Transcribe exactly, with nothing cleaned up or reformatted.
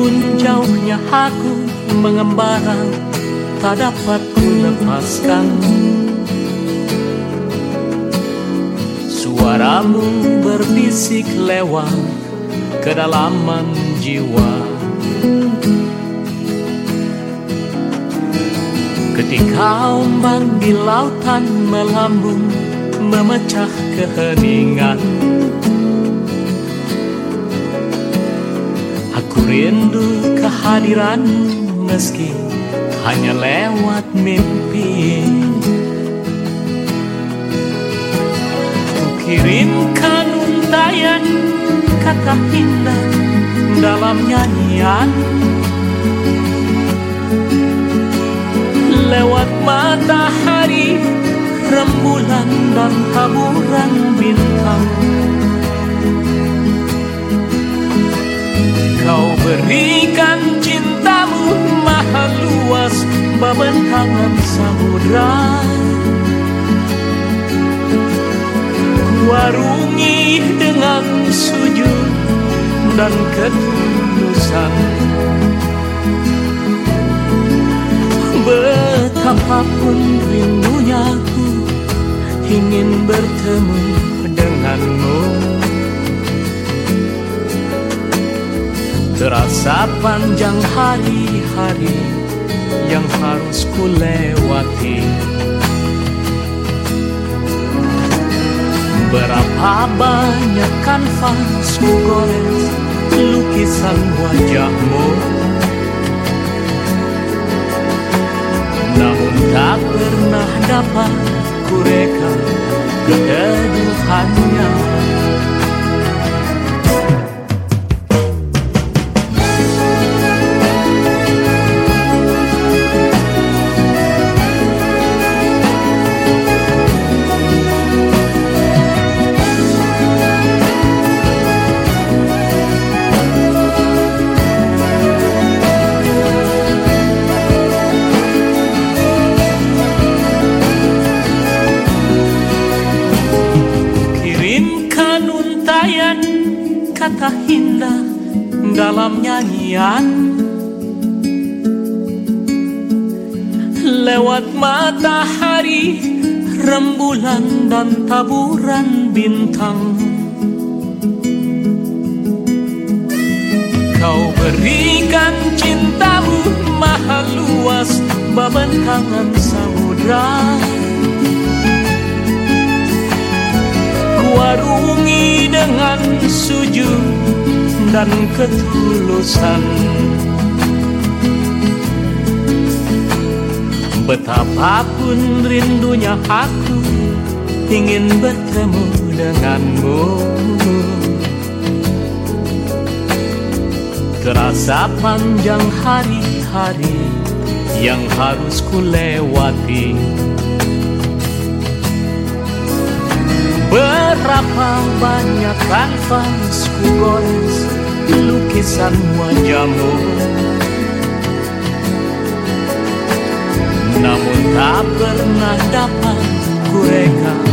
Betapapun jauhnya aku mengembara, tak dapat ku lepaskan suaramu berbisik lewat kedalaman jiwa. Ketika ombak di lautan melambung memecah keheningan, aku rindu kehadiran meski hanya lewat mimpi. Ku kirimkan untayan kata indah dalam nyanyian, lewat matahari, rembulan dan taburan bintang. Kau berikan cintamu maha luas membentangan samudra. Ku arungi dengan sujud dan ketulusan. Betapapun rindunya aku ingin bertemu denganmu. Terasa panjang hari-hari yang harus ku lewati. Berapa banyak kanvas ku gores lukisan wajahmu, namun tak pernah dapat ku reka keteduhannya. Kata indah dalam nyanyian, lewat matahari, rembulan dan taburan bintang. Kau berikan cintamu maha luas membentangan samudra. Ku arungi dengan sujud dan ketulusan. Betapapun rindunya aku ingin bertemu denganmu. Terasa panjang hari-hari yang harus ku lewati. Berapa banyak kanvas ku gores lukisan wajahmu, namun tak pernah dapat ku reka